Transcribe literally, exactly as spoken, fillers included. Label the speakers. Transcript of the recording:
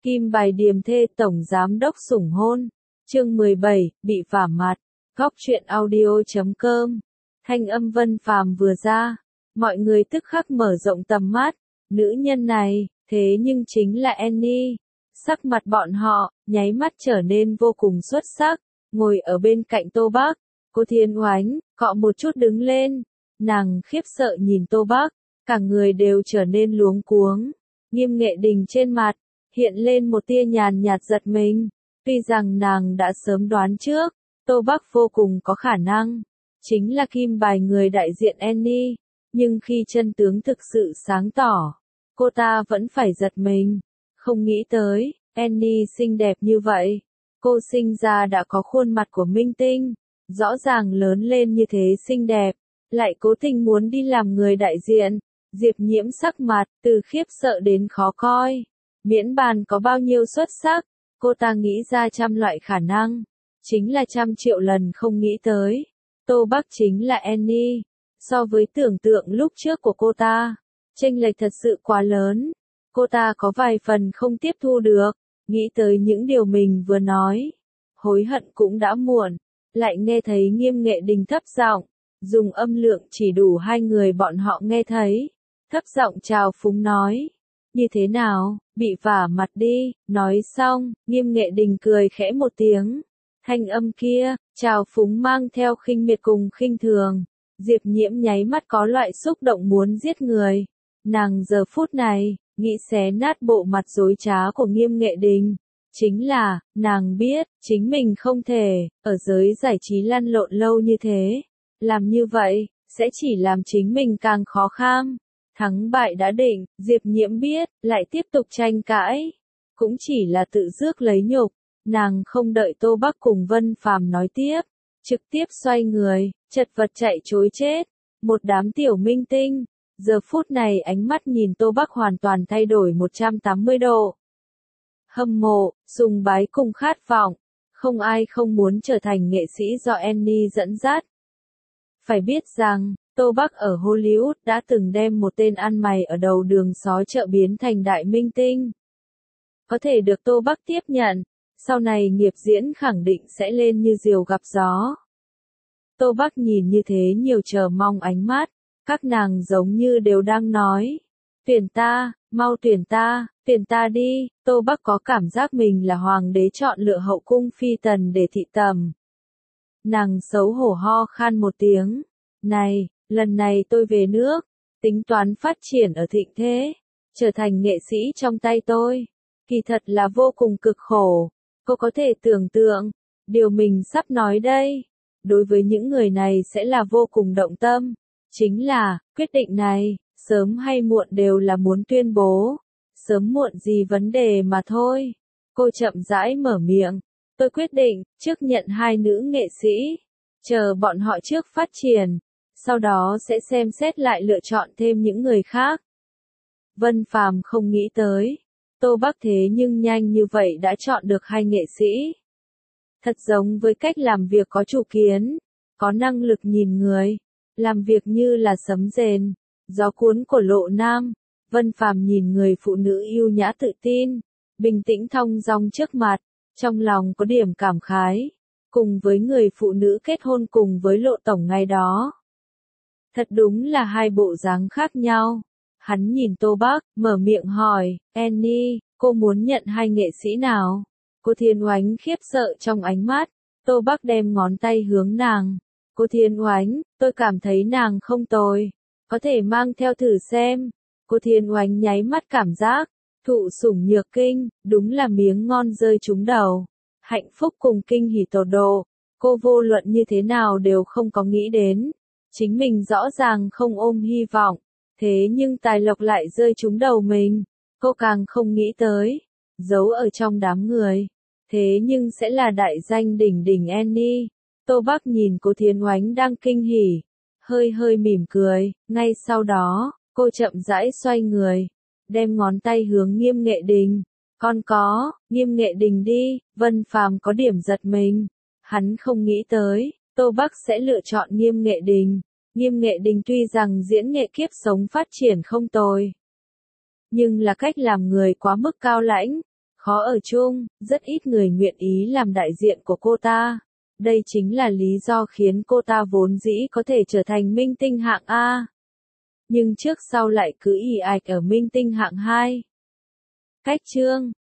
Speaker 1: Kim bài điềm thê tổng giám đốc sủng hôn. Chương mười bảy, bị vả mặt. Góc truyện audio chấm com. Thanh âm Vân Phàm vừa ra, mọi người tức khắc mở rộng tầm mắt. Nữ nhân này, thế nhưng chính là Annie. Sắc mặt bọn họ, nháy mắt trở nên vô cùng xuất sắc. Ngồi ở bên cạnh Tô Bắc, cô Thiên Oánh, cọ một chút đứng lên. Nàng khiếp sợ nhìn Tô Bắc, cả người đều trở nên luống cuống. Nghiêm Nghệ Đình trên mặt, hiện lên một tia nhàn nhạt giật mình. Tuy rằng nàng đã sớm đoán trước, Tô Bắc vô cùng có khả năng chính là kim bài người đại diện Annie, nhưng khi chân tướng thực sự sáng tỏ, cô ta vẫn phải giật mình. Không nghĩ tới, Annie xinh đẹp như vậy. Cô sinh ra đã có khuôn mặt của minh tinh, rõ ràng lớn lên như thế xinh đẹp, lại cố tình muốn đi làm người đại diện. Diệp Nhiễm sắc mặt, từ khiếp sợ đến khó coi. Miễn bàn có bao nhiêu xuất sắc, cô ta nghĩ ra trăm loại khả năng. Chính là trăm triệu lần không nghĩ tới. Tô Bắc chính là Annie. So với tưởng tượng lúc trước của cô ta, chênh lệch thật sự quá lớn. Cô ta có vài phần không tiếp thu được, nghĩ tới những điều mình vừa nói. Hối hận cũng đã muộn, lại nghe thấy Nghiêm Nghệ Đình thấp giọng, dùng âm lượng chỉ đủ hai người bọn họ nghe thấy. Thấp giọng chào phúng nói. Như thế nào, bị vả mặt đi. Nói xong, Nghiêm Nghệ Đình cười khẽ một tiếng. Thanh âm kia, chào phúng mang theo khinh miệt cùng khinh thường. Diệp Nhiễm nháy mắt có loại xúc động muốn giết người. Nàng giờ phút này, nghĩ xé nát bộ mặt dối trá của Nghiêm Nghệ Đình. Chính là, nàng biết, chính mình không thể, ở giới giải trí lăn lộn lâu như thế. Làm như vậy, sẽ chỉ làm chính mình càng khó kham. Thắng bại đã định, Diệp Nhiễm biết, lại tiếp tục tranh cãi. Cũng chỉ là tự rước lấy nhục. Nàng không đợi Tô Bắc cùng Vân Phàm nói tiếp. Trực tiếp xoay người, chật vật chạy trối chết. Một đám tiểu minh tinh. Giờ phút này ánh mắt nhìn Tô Bắc hoàn toàn thay đổi một trăm tám mươi độ. Hâm mộ, sùng bái cùng khát vọng. Không ai không muốn trở thành nghệ sĩ do Annie dẫn dắt. Phải biết rằng, Tô Bắc ở Hollywood đã từng đem một tên ăn mày ở đầu đường xó chợ biến thành đại minh tinh. Có thể được Tô Bắc tiếp nhận, sau này nghiệp diễn khẳng định sẽ lên như diều gặp gió. Tô Bắc nhìn như thế nhiều chờ mong ánh mắt, các nàng giống như đều đang nói. Tuyển ta, mau tuyển ta, tuyển ta đi. Tô Bắc có cảm giác mình là hoàng đế chọn lựa hậu cung phi tần để thị tầm. Nàng xấu hổ ho khan một tiếng. Này, lần này tôi về nước, tính toán phát triển ở thịnh thế, trở thành nghệ sĩ trong tay tôi. Kỳ thật là vô cùng cực khổ. Cô có thể tưởng tượng, điều mình sắp nói đây, đối với những người này sẽ là vô cùng động tâm. Chính là, quyết định này, sớm hay muộn đều là muốn tuyên bố. Sớm muộn gì vấn đề mà thôi. Cô chậm rãi mở miệng. Tôi quyết định, trước nhận hai nữ nghệ sĩ. Chờ bọn họ trước phát triển. Sau đó sẽ xem xét lại lựa chọn thêm những người khác. Vân Phàm không nghĩ tới. Tô Bắc thế nhưng nhanh như vậy đã chọn được hai nghệ sĩ. Thật giống với cách làm việc có chủ kiến, có năng lực nhìn người, làm việc như là sấm rền, gió cuốn của Lộ Nam. Vân Phàm nhìn người phụ nữ yêu nhã tự tin, bình tĩnh thong dong trước mặt, trong lòng có điểm cảm khái, cùng với người phụ nữ kết hôn cùng với Lộ tổng ngày đó. Thật đúng là hai bộ dáng khác nhau. Hắn nhìn Tô Bắc, mở miệng hỏi, Annie, cô muốn nhận hai nghệ sĩ nào? Cô Thiên Oánh khiếp sợ trong ánh mắt. Tô Bắc đem ngón tay hướng nàng. Cô Thiên Oánh, tôi cảm thấy nàng không tồi. Có thể mang theo thử xem. Cô Thiên Oánh nháy mắt cảm giác. Thụ sủng nhược kinh, đúng là miếng ngon rơi trúng đầu. Hạnh phúc cùng kinh hỉ tột độ. Cô vô luận như thế nào đều không có nghĩ đến. Chính mình rõ ràng không ôm hy vọng. Thế nhưng tài lộc lại rơi trúng đầu mình. Cô càng không nghĩ tới. Giấu ở trong đám người. Thế nhưng sẽ là đại danh đỉnh đỉnh Annie. Tô Bắc nhìn cô Thiên Oánh đang kinh hỉ. Hơi hơi mỉm cười. Ngay sau đó, cô chậm rãi xoay người. Đem ngón tay hướng Nghiêm Nghệ Đình. Con có, Nghiêm Nghệ Đình đi. Vân Phàm có điểm giật mình. Hắn không nghĩ tới, Tô Bắc sẽ lựa chọn Nghiêm Nghệ Đình. Nghiêm Nghệ Đình tuy rằng diễn nghệ kiếp sống phát triển không tồi, nhưng là cách làm người quá mức cao lãnh, khó ở chung, rất ít người nguyện ý làm đại diện của cô ta. Đây chính là lý do khiến cô ta vốn dĩ có thể trở thành minh tinh hạng A. Nhưng trước sau lại cứ ì ạch ở minh tinh hạng hai. Cách chương